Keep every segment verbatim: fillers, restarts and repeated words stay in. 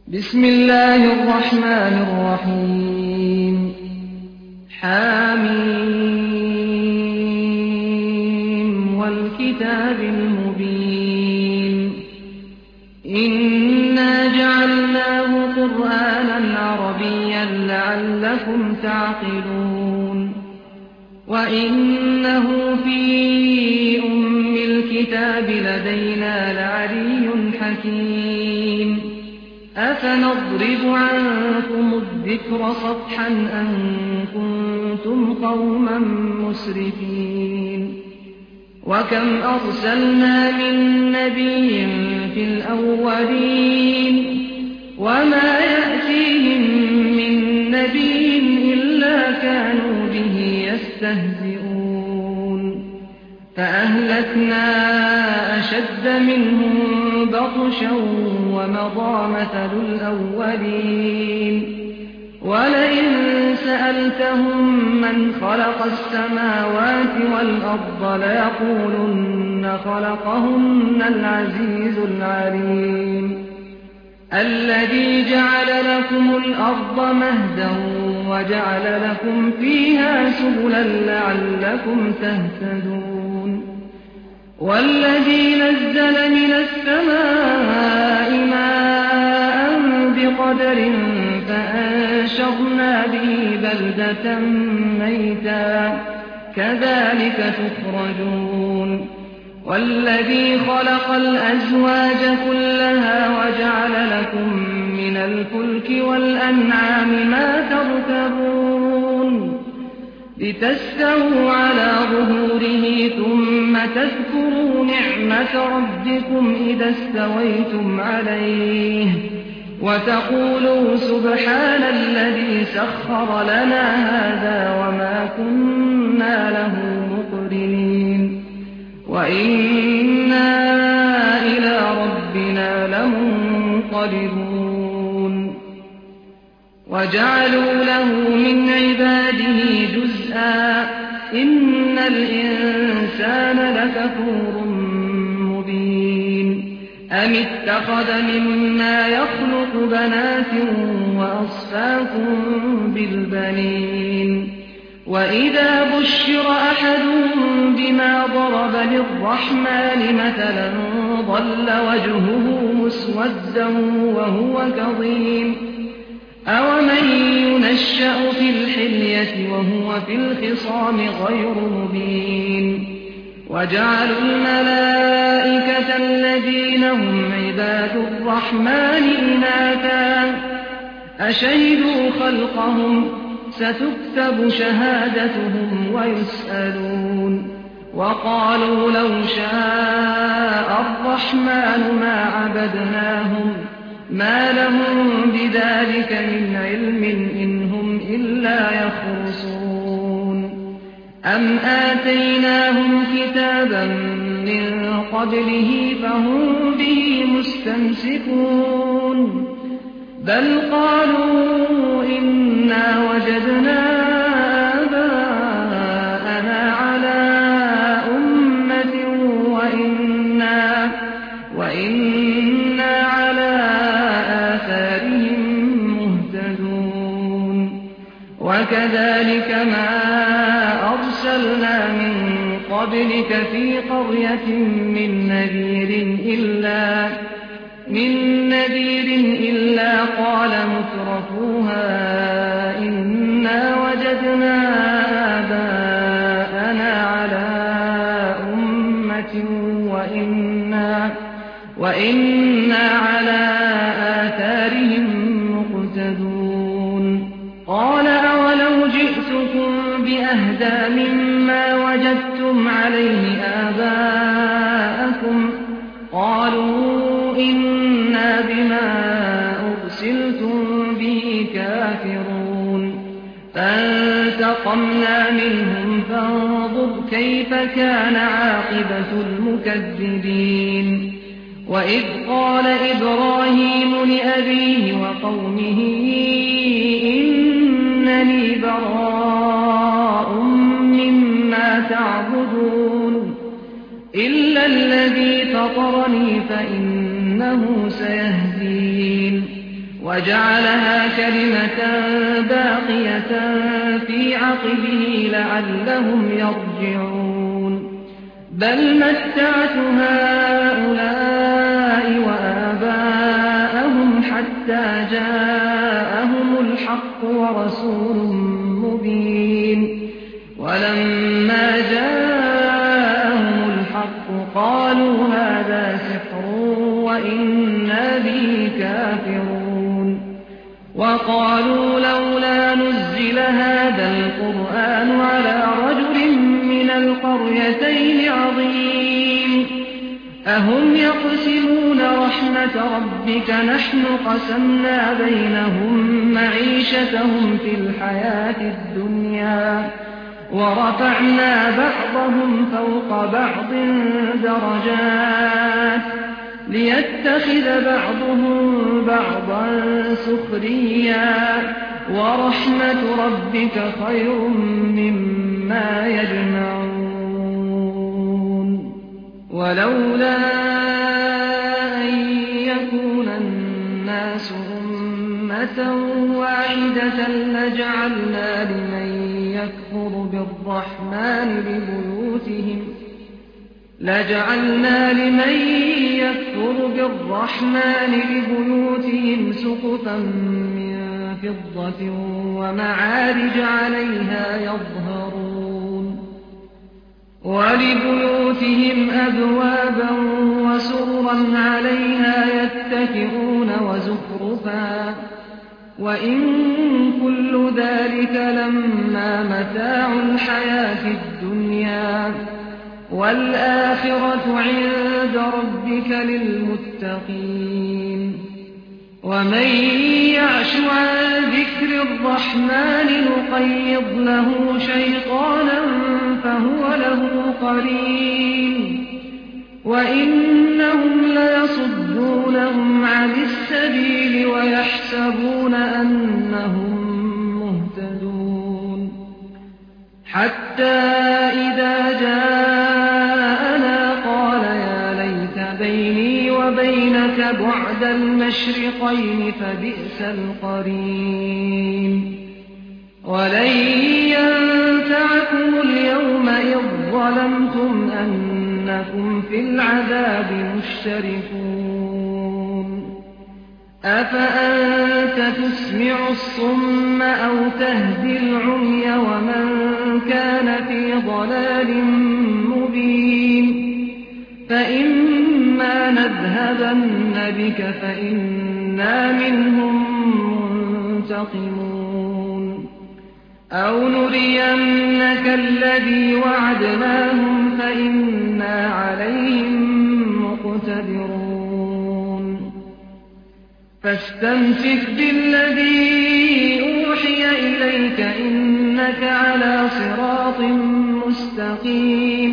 بسم الله الرحمن الرحيم حاميم والكتاب المبين إنا جعلناه قرآنا عربيا لعلكم تعقلون وإنه في أم الكتاب لدينا لعلي حكيم أفنضرب عنكم الذكر صفحا أن كنتم قوما مسرفين وكم أرسلنا من نبي في الأولين وما يأتيهم من نبي إلا كانوا به يستهزئون فأهلكنا أشد منهم بطشا ومضى مثل الأولين ولئن سألتهم من خلق السماوات والأرض ليقولن خلقهن العزيز العليم الذي جعل لكم الأرض مهدا وجعل لكم فيها سبلا لعلكم تهتدون والذي نزل من السماء ماء بقدر فأنشرنا به بلدة ميتا كذلك تخرجون والذي خلق الأزواج كلها وجعل لكم من الفلك والأنعام ما تركبون لتستووا على ظهوره ثم تذكروا نعمة ربكم إذا استويتم عليه وتقولوا سبحان الذي سخر لنا هذا وما كنا له مقرنين وإنا إلى ربنا لمنقلبون وجعلوا له من عباده جزءا إن الإنسان لكفور مبين أم اتخذ مما يخلق بنات وأصفاكم بالبنين وإذا بشر أحدهم بما ضرب للرحمن مثلا ظل وجهه مسودا وهو كظيم أومن ينشأ في الحلية وهو في الخصام غير مبين وجعلوا الملائكة الذين هم عباد الرحمن إناثا أشهدوا خلقهم ستكتب شهادتهم ويسألون وقالوا لو شاء الرحمن ما عبدناهم ما لهم بذلك من علم إن هم إلا يخرصون أم آتيناهم كتابا من قبله فهم به مستمسكون بل قالوا إنا وجدنا آباءنا على أمة وإنا, وإنا على آثارهم مهتدون وكذلك ما أرسلنا من قبلك في قرية من نذير إلا من نذير إلا قال مترفوها إنا وجدنا آباءنا على أمة وإنا, وإنا على آثارهم مقتدون قال أولو جئتكم بأهدى مما وجدتم عليه آباءكم قالوا إنا بما أرسلتم به كافرون فانتقمنا منهم فانظر كيف كان عاقبة المكذبين وإذ قال إبراهيم لأبيه وقومه إنني براء مما تعبدون إلا الذي فطرني فإنه سيهدين وجعلها كلمة باقية في عقبه لعلهم يرجعون بل متعت هؤلاء وآباءهم حتى جاءهم الحق ورسول مبين ولما جاءهم الحق قالوا هذا سحر وإنا به كافرون وقالوا لولا نزل هذا القرآن على رجل من القريتين عظيم أهم يقسمون رحمة ربك نحن قسمنا بينهم معيشتهم في الحياة الدنيا ورفعنا بعضهم فوق بعض درجات ليتخذ بعضهم بعضا سخريا ورحمة ربك خير مما يجمعون ولولا أن يكون الناس أمة واحدة لجعلنا لمن يكفر بالرحمن لبيوتهم لجعلنا لمن يكفر بالرحمن لبيوتهم سقفا من فضة ومعارج عليها يظهرون ولبيوتهم أبوابا وسررا عليها يتكئون وزخرفا وإن كل ذلك لما متاع الحياة الدنيا والآخرة عند ربك للمتقين ومن يعش عن ذكر الرحمن نقيض له شيطانا فهو له قرين وإنهم ليصدونهم عن السبيل ويحسبون أنهم مهتدون حتى إذا جاءنا قال يا ليت بيني وبينك بعد المشرقين فبئس القرين ولن ينفعكم اليوم إذ ظلمتم أنكم في العذاب مشتركون أفأنت تسمع الصم أو تهدي العمي ومن كان في ضلال مبين فإما نذهبن بك فإنا منهم منتقمون أو نرينك الذي وعدناهم فإنا عليهم مقتدرون فاستمسك بالذي أوحي إليك إنك على صراط مستقيم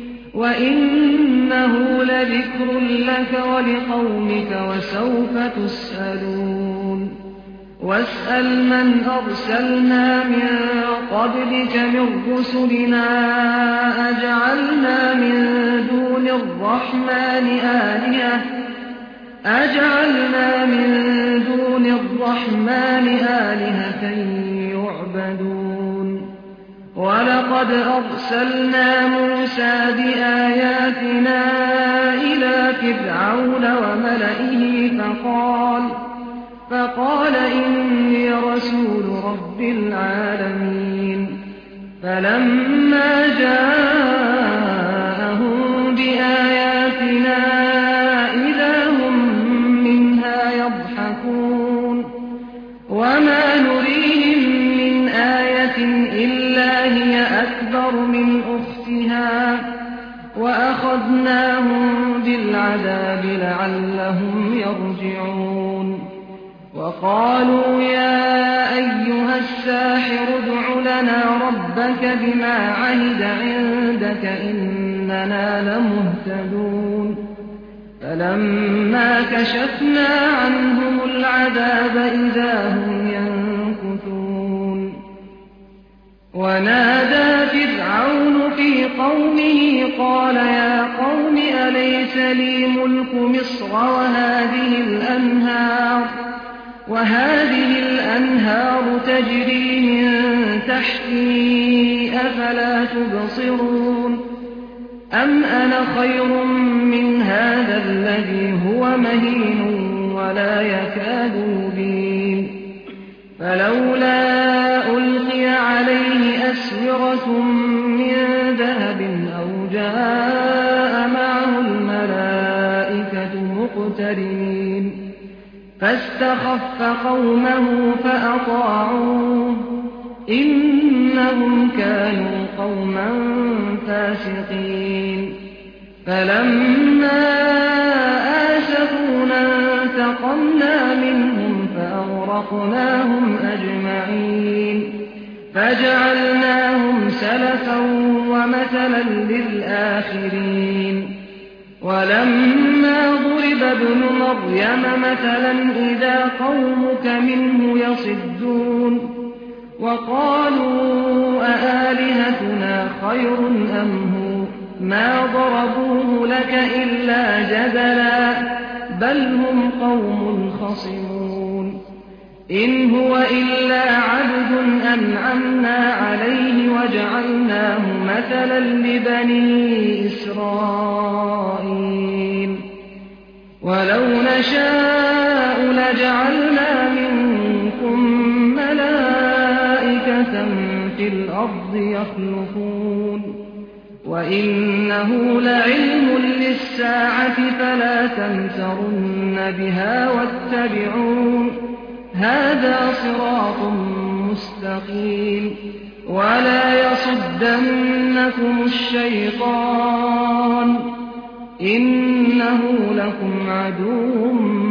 وإنه لذكر لك ولقومك وسوف تسألون واسأل من أرسلنا من قبلك من رسلنا أجعلنا من دون الرحمن آلهة أجعلنا من دون الرحمن آلهة يعبدون ولقد أرسلنا موسى بآياتنا إلى فرعون وملئه فقال فقال إني رسول رب العالمين فلما جاءهم بآياتنا إذا هم منها يضحكون وما نريهم من آية إلا هي أكبر من أختها وأخذناهم بالعذاب لعلهم يرجعون وقالوا يا أيها الساحر ادع لنا ربك بما عهد عندك إننا لمهتدون فلما كشفنا عنهم العذاب إذا هم ينكثون ونادى فرعون في قومه قال يا قوم أليس لي ملك مصر وهذه الأنهار وهذه الأنهار تجري من تحتي أفلا تبصرون أم أنا خير من هذا الذي هو مهين ولا يكاد يبين فلولا ألقي عليه أسورة من ذهب أو جاء معه الملائكة مقترنين فاستخف قومه فأطاعوه إنهم كانوا قوما فاسقين فلما آسفونا انتقمنا منهم فأغرقناهم أجمعين فجعلناهم سلفا ومثلا للآخرين ولما ضرب ابن مريم مثلا إذا قومك منه يصدون وقالوا أآلهتنا خير أم هو ما ضربوه لك إلا جدلا بل هم قوم خصمون إن هو إلا عبد أنعمنا عليه وجعلناه مثلا لبني إسرائيل ولو نشاء لجعلنا منكم ملائكة في الأرض يخلفون وإنه لعلم للساعة فلا تمترن بها واتبعون هذا صراط مستقيم ولا يصدنكم الشيطان إنه لكم عدو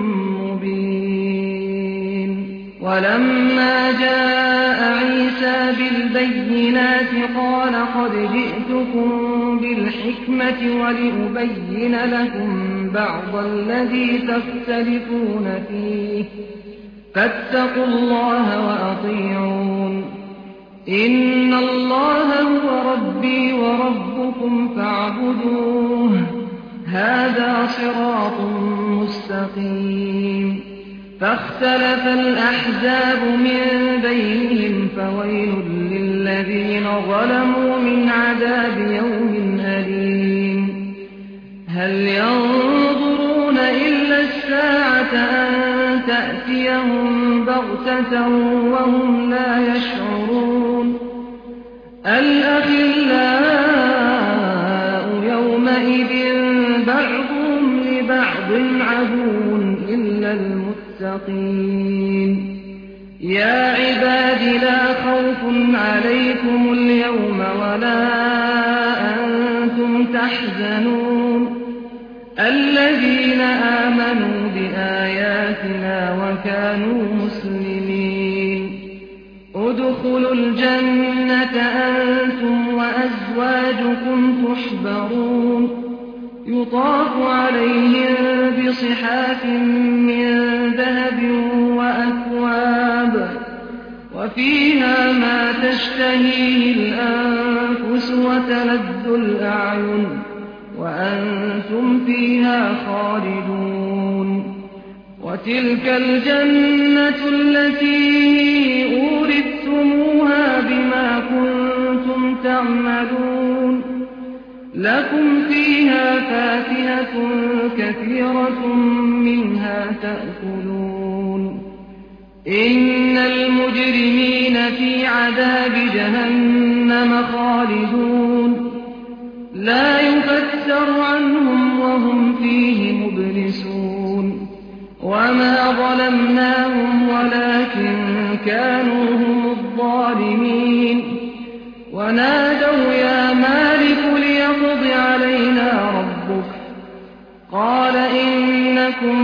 مبين ولما جاء عيسى بالبينات قال قد جئتكم بالحكمة ولأبين لكم بعض الذي تختلفون فيه فاتقوا الله وأطيعون إن الله هو ربي وربكم فاعبدوه هذا صراط مستقيم فاختلف الأحزاب من بينهم فويل للذين ظلموا من عذاب يوم أليم هل ينظرون إلا الساعة أن تأتيهم بغتة وهم لا يشعرون الأخلاء يومئذ بعضهم لبعض عدو إلا المتقين يا عباد لا خوف عليكم اليوم ولا أنتم تحزنون الذين آمنوا بآياتنا وكانوا مسلمين ادخلوا الجنة أنتم وأزواجكم تحبرون يطاف عليهم بصحاف من ذهب وأكواب وفيها ما تشتهيه الأنفس وتلذ الأعين وأنتم فيها خالدون وتلك الجنة التي أورثتموها بما كنتم تعملون لكم فيها فاكهة كثيرة منها تأكلون إن المجرمين في عذاب جهنم خالدون لا يفتر عنهم وهم فيه مبلسون وما ظلمناهم ولكن كانوا هم الظالمين ونادوا يا مالك ليقض علينا ربك قال إنكم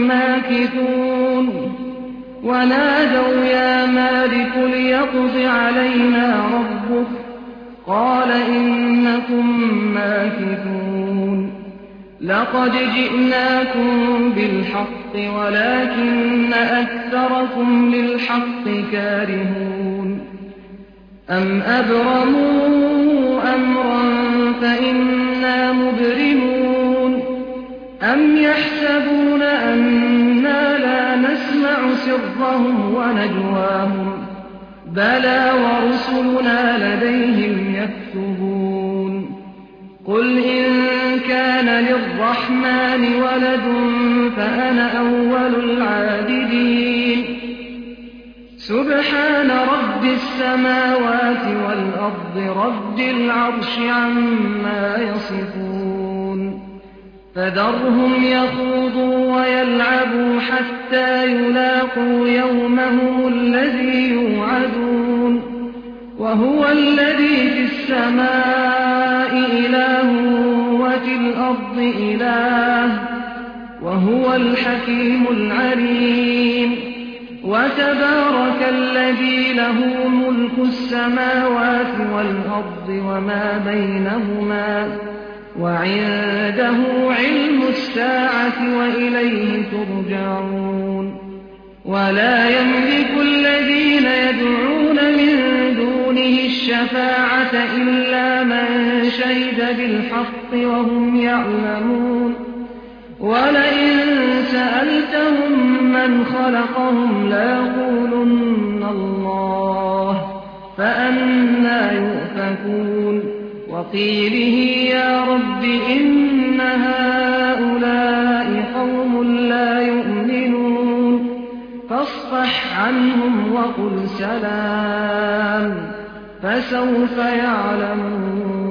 ماكثون ونادوا يا مالك ليقض علينا ربك قال إنكم ماكثون لقد جئناكم بالحق ولكن أكثركم للحق كارهون أم أبرموا أمرا فإنا مبرمون أم يحسبون أنا لا نسمع نسمع سرهم ونجواهم بلى ورسلنا لديهم يكتبون قل إن كان للرحمن ولد فأنا أول العابدين سبحان رب السماوات والأرض رب العرش عما يصفون فذرهم يخوضوا ويلعبوا حتى يلاقوا يومهم الذي يوعدون وهو الذي في السماء إله وفي الأرض إله وهو الحكيم العليم وتبارك الذي له ملك السماوات والأرض وما بينهما وعنده علم الساعة وإليه ترجعون ولا يملك الذين يدعون من دونه الشفاعة إلا من شهد بالحق وهم يعلمون ولئن سألتهم من خلقهم ليقولن الله فأنى يؤفكون وقيله يا رب إن هؤلاء قوم لا يؤمنون فاصفح عنهم وقل سلام فسوف يعلمون